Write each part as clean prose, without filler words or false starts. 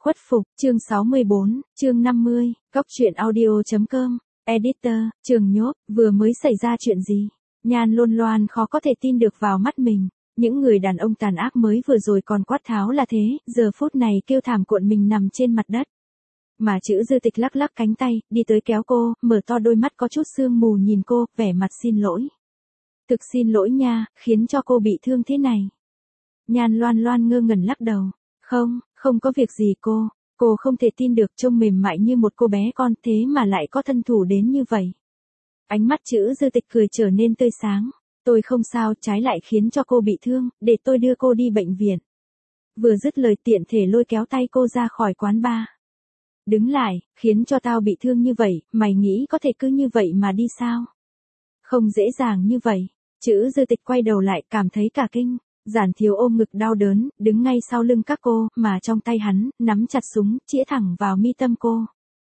Khuất phục, chương 64, chương 50, Cóc truyện audio.com, editor, Trường Nhốt, vừa mới xảy ra chuyện gì? Nhan Luân Loan khó có thể tin được vào mắt mình, những người đàn ông tàn ác mới vừa rồi còn quát tháo là thế, giờ phút này kêu thảm cuộn mình nằm trên mặt đất. Mà chữ Dư Tịch lắc lắc cánh tay, đi tới kéo cô, mở to đôi mắt có chút sương mù nhìn cô, vẻ mặt xin lỗi. Thực xin lỗi nha, khiến cho cô bị thương thế này. Nhan Loan Loan ngơ ngẩn lắc đầu. Không có việc gì cô không thể tin được trông mềm mại như một cô bé con thế mà lại có thân thủ đến như vậy. Ánh mắt chữ Dư Tịch cười trở nên tươi sáng. Tôi không sao, trái lại khiến cho cô bị thương, để tôi đưa cô đi bệnh viện. Vừa dứt lời tiện thể lôi kéo tay cô ra khỏi quán bar. Đứng lại, khiến cho tao bị thương như vậy, mày nghĩ có thể cứ như vậy mà đi sao? Không dễ dàng như vậy. Chữ Dư Tịch quay đầu lại cảm thấy cả kinh. Giản Thiếu ôm ngực đau đớn, đứng ngay sau lưng các cô, mà trong tay hắn, nắm chặt súng, chĩa thẳng vào mi tâm cô.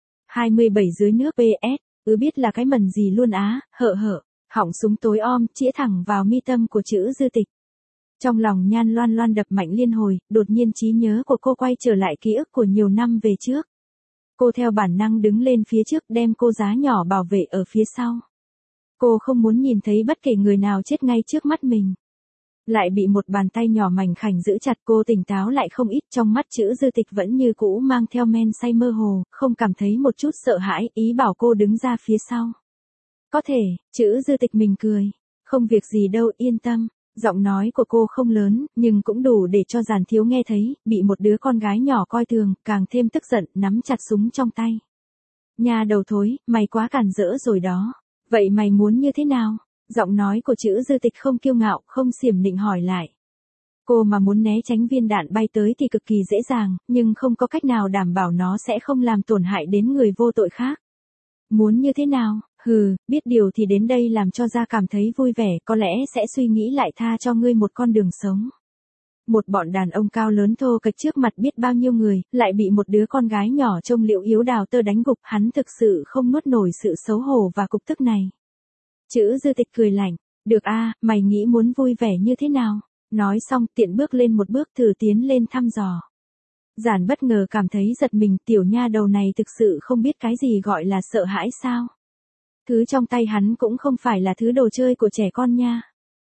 27 dưới nước PS, biết là cái mần gì luôn á, họng súng tối om, chĩa thẳng vào mi tâm của chữ Dư Tịch. Trong lòng Nhan Loan Loan đập mạnh liên hồi, đột nhiên trí nhớ của cô quay trở lại ký ức của nhiều năm về trước. Cô theo bản năng đứng lên phía trước đem cô giá nhỏ bảo vệ ở phía sau. Cô không muốn nhìn thấy bất kể người nào chết ngay trước mắt mình. Lại bị một bàn tay nhỏ mảnh khảnh giữ chặt, cô tỉnh táo lại không ít, trong mắt chữ Dư Tịch vẫn như cũ mang theo men say mơ hồ, không cảm thấy một chút sợ hãi, ý bảo cô đứng ra phía sau. Có thể, chữ Dư Tịch mình cười. Không việc gì đâu, yên tâm. Giọng nói của cô không lớn, nhưng cũng đủ để cho Giản Thiếu nghe thấy, bị một đứa con gái nhỏ coi thường, càng thêm tức giận, nắm chặt súng trong tay. Nhà đầu thối, mày quá cản rỡ rồi đó. Vậy mày muốn như thế nào? Giọng nói của chữ Dư Tịch không kiêu ngạo, không xiểm nịnh hỏi lại. Cô mà muốn né tránh viên đạn bay tới thì cực kỳ dễ dàng, nhưng không có cách nào đảm bảo nó sẽ không làm tổn hại đến người vô tội khác. Muốn như thế nào? Biết điều thì đến đây làm cho ra cảm thấy vui vẻ, có lẽ sẽ suy nghĩ lại tha cho ngươi một con đường sống. Một bọn đàn ông cao lớn thô kệch trước mặt biết bao nhiêu người, lại bị một đứa con gái nhỏ trông liễu yếu đào tơ đánh gục, hắn thực sự không nuốt nổi sự xấu hổ và cục tức này. Chữ Dư Tịch cười lạnh, được a, mày nghĩ muốn vui vẻ như thế nào? Nói xong tiện bước lên một bước thử tiến lên thăm dò. Giản bất ngờ cảm thấy giật mình, tiểu nha đầu này thực sự không biết cái gì gọi là sợ hãi sao? Thứ trong tay hắn cũng không phải là thứ đồ chơi của trẻ con nha.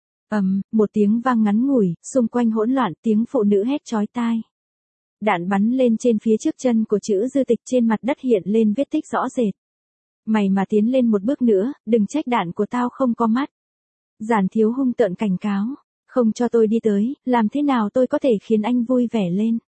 Một tiếng vang ngắn ngủi, xung quanh hỗn loạn, tiếng phụ nữ hét chói tai. Đạn bắn lên trên phía trước chân của chữ Dư Tịch, trên mặt đất hiện lên vết tích rõ rệt. Mày mà tiến lên một bước nữa, đừng trách đạn của tao không có mắt. Giản Thiếu hung tợn cảnh cáo, không cho tôi đi tới, làm thế nào tôi có thể khiến anh vui vẻ lên.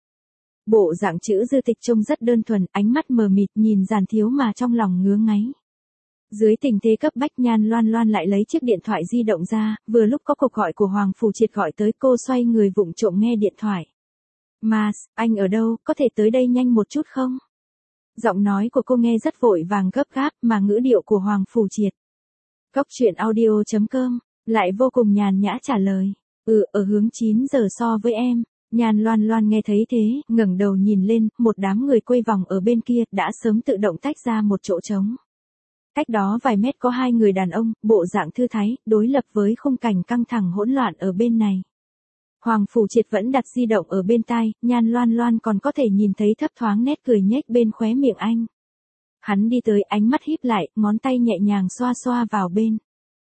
Bộ dạng chữ Dư Tịch trông rất đơn thuần, ánh mắt mờ mịt nhìn Giản Thiếu mà trong lòng ngứa ngáy. Dưới tình thế cấp bách, Nhan Loan Loan lại lấy chiếc điện thoại di động ra, vừa lúc có cuộc gọi của Hoàng Phủ Triệt gọi tới, cô xoay người vụng trộm nghe điện thoại. Mas, anh ở đâu, có thể tới đây nhanh một chút không? Giọng nói của cô nghe rất vội vàng gấp gáp, mà ngữ điệu của Hoàng Phủ Triệt. Cóc truyện audio.com, lại vô cùng nhàn nhã trả lời. Ở hướng 9 giờ so với em. Nhan Loan Loan nghe thấy thế, ngẩng đầu nhìn lên, một đám người quây vòng ở bên kia, đã sớm tự động tách ra một chỗ trống. Cách đó vài mét có hai người đàn ông, bộ dạng thư thái, đối lập với khung cảnh căng thẳng hỗn loạn ở bên này. Hoàng Phủ Triệt vẫn đặt di động ở bên tai, Nhan Loan Loan còn có thể nhìn thấy thấp thoáng nét cười nhếch bên khóe miệng anh. Hắn đi tới, ánh mắt híp lại, ngón tay nhẹ nhàng xoa xoa vào bên.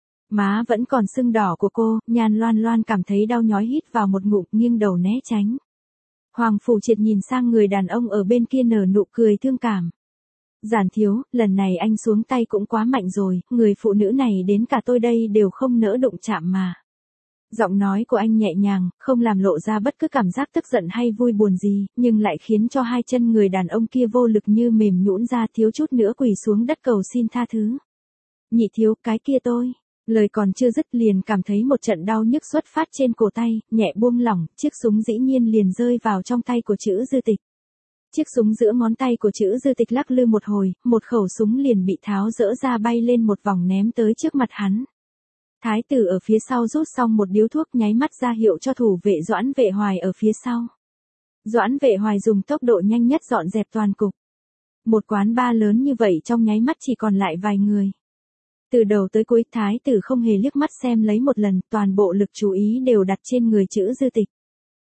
Má vẫn còn sưng đỏ của cô, Nhan Loan Loan cảm thấy đau nhói, hít vào một ngụm, nghiêng đầu né tránh. Hoàng Phủ Triệt nhìn sang người đàn ông ở bên kia nở nụ cười thương cảm. Giản Thiếu, lần này anh xuống tay cũng quá mạnh rồi, người phụ nữ này đến cả tôi đây đều không nỡ đụng chạm mà. Giọng nói của anh nhẹ nhàng, không làm lộ ra bất cứ cảm giác tức giận hay vui buồn gì, nhưng lại khiến cho hai chân người đàn ông kia vô lực như mềm nhũn ra, thiếu chút nữa quỳ xuống đất cầu xin tha thứ. Nhị Thiếu, cái kia tôi. Lời còn chưa dứt liền cảm thấy một trận đau nhức xuất phát trên cổ tay, nhẹ buông lỏng, chiếc súng dĩ nhiên liền rơi vào trong tay của chữ Dư Tịch. Chiếc súng giữa ngón tay của chữ Dư Tịch lắc lư một hồi, một khẩu súng liền bị tháo dỡ ra, bay lên một vòng ném tới trước mặt hắn. Thái tử ở phía sau rút xong một điếu thuốc, nháy mắt ra hiệu cho thủ vệ Doãn Vệ Hoài ở phía sau. Doãn Vệ Hoài dùng tốc độ nhanh nhất dọn dẹp toàn cục. Một quán bar lớn như vậy trong nháy mắt chỉ còn lại vài người. Từ đầu tới cuối, Thái tử không hề liếc mắt xem lấy một lần, toàn bộ lực chú ý đều đặt trên người chữ Dư Tịch.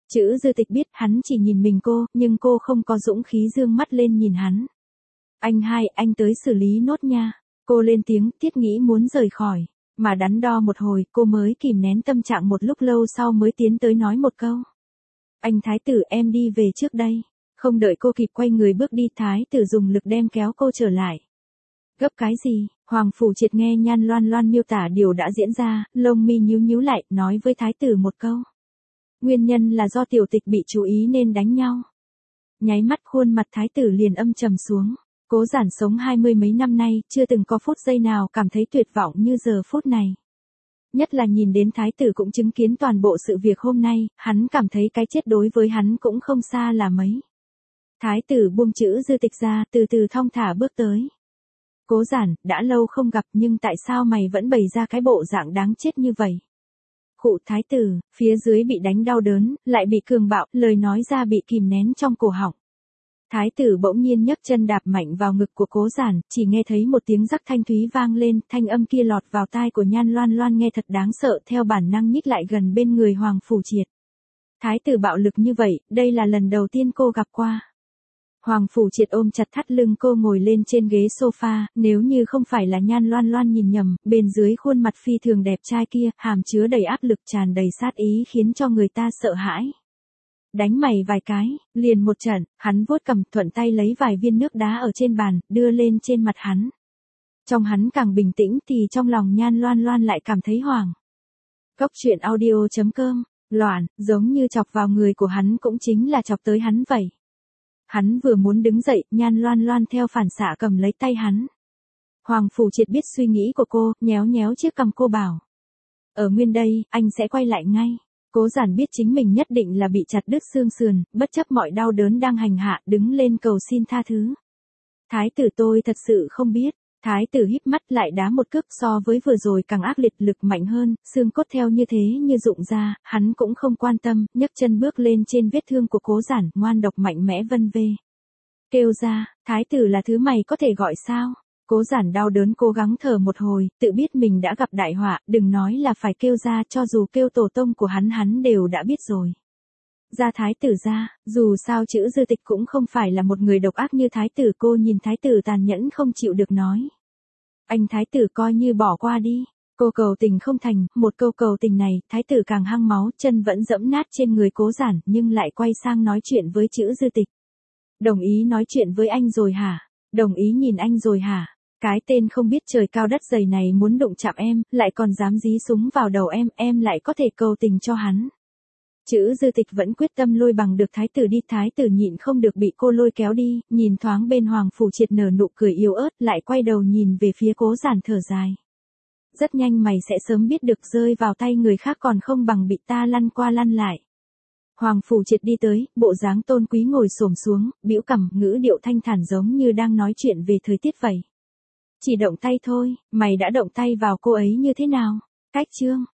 Chữ Dư Tịch biết hắn chỉ nhìn mình cô, nhưng cô không có dũng khí dương mắt lên nhìn hắn. Anh hai, anh tới xử lý nốt nha. Cô lên tiếng, thiết nghĩ muốn rời khỏi. Mà đắn đo một hồi, cô mới kìm nén tâm trạng một lúc lâu sau mới tiến tới nói một câu. Anh thái tử, em đi về trước đây. Không đợi cô kịp quay người bước đi, thái tử dùng lực đem kéo cô trở lại. Gấp cái gì? Hoàng Phủ Triệt nghe Nhan Loan Loan miêu tả điều đã diễn ra, lông mi nhíu nhíu lại, nói với thái tử một câu. Nguyên nhân là do tiểu tịch bị chú ý nên đánh nhau. Nháy mắt khuôn mặt thái tử liền âm trầm xuống. Cố Giản sống 20 mấy năm nay, chưa từng có phút giây nào cảm thấy tuyệt vọng như giờ phút này. Nhất là nhìn đến thái tử cũng chứng kiến toàn bộ sự việc hôm nay, hắn cảm thấy cái chết đối với hắn cũng không xa là mấy. Thái tử buông chữ Dư Tịch ra, từ từ thong thả bước tới. Cố Giản, đã lâu không gặp nhưng tại sao mày vẫn bày ra cái bộ dạng đáng chết như vậy? Khụ thái tử, phía dưới bị đánh đau đớn, lại bị cường bạo, lời nói ra bị kìm nén trong cổ họng. Thái tử bỗng nhiên nhấc chân đạp mạnh vào ngực của Cố Giản, chỉ nghe thấy một tiếng rắc thanh thúy vang lên, thanh âm kia lọt vào tai của Nhan Loan Loan nghe thật đáng sợ, theo bản năng nhích lại gần bên người Hoàng Phủ Triệt. Thái tử bạo lực như vậy, đây là lần đầu tiên cô gặp qua. Hoàng Phủ Triệt ôm chặt thắt lưng cô ngồi lên trên ghế sofa, nếu như không phải là Nhan Loan Loan nhìn nhầm, bên dưới khuôn mặt phi thường đẹp trai kia, hàm chứa đầy áp lực tràn đầy sát ý khiến cho người ta sợ hãi. Đánh mày vài cái, liền một trận, hắn vuốt cầm thuận tay lấy vài viên nước đá ở trên bàn, đưa lên trên mặt hắn. Trong hắn càng bình tĩnh thì trong lòng Nhan Loan Loan lại cảm thấy hoảng. Cốc truyện audio.com, loạn, giống như chọc vào người của hắn cũng chính là chọc tới hắn vậy. Hắn vừa muốn đứng dậy, Nhan Loan Loan theo phản xạ cầm lấy tay hắn. Hoàng Phủ Triệt biết suy nghĩ của cô, nhéo nhéo chiếc cằm cô bảo. Ở nguyên đây, anh sẽ quay lại ngay. Cố Giản biết chính mình nhất định là bị chặt đứt xương sườn, bất chấp mọi đau đớn đang hành hạ, đứng lên cầu xin tha thứ. Thái tử tôi thật sự không biết. Thái tử híp mắt lại đá một cước so với vừa rồi càng ác liệt lực mạnh hơn, xương cốt theo như thế như rụng ra, hắn cũng không quan tâm, nhấc chân bước lên trên vết thương của Cố Giản, ngoan độc mạnh mẽ vân vê. Kêu ra, thái tử là thứ mày có thể gọi sao? Cố Giản đau đớn cố gắng thở một hồi, tự biết mình đã gặp đại họa, đừng nói là phải kêu ra, cho dù kêu tổ tông của hắn đều đã biết rồi. Ra thái tử ra, dù sao chữ Dư Tịch cũng không phải là một người độc ác như thái tử, cô nhìn thái tử tàn nhẫn không chịu được nói. Anh thái tử coi như bỏ qua đi. Cô cầu tình không thành, một câu cầu tình này, thái tử càng hăng máu, chân vẫn dẫm nát trên người Cố Giản, nhưng lại quay sang nói chuyện với chữ Dư Tịch. Đồng ý nói chuyện với anh rồi hả? Đồng ý nhìn anh rồi hả? Cái tên không biết trời cao đất dày này muốn đụng chạm em, lại còn dám dí súng vào đầu em lại có thể cầu tình cho hắn. Chữ Dư Tịch vẫn quyết tâm lôi bằng được thái tử đi, thái tử nhịn không được bị cô lôi kéo đi, nhìn thoáng bên Hoàng Phủ Triệt nở nụ cười yếu ớt, lại quay đầu nhìn về phía Cố Giản thở dài. Rất nhanh mày sẽ sớm biết được rơi vào tay người khác còn không bằng bị ta lăn qua lăn lại. Hoàng Phủ Triệt đi tới, bộ dáng tôn quý ngồi xổm xuống, bĩu cằm, ngữ điệu thanh thản giống như đang nói chuyện về thời tiết vậy. Chỉ động tay thôi, mày đã động tay vào cô ấy như thế nào? Cách chương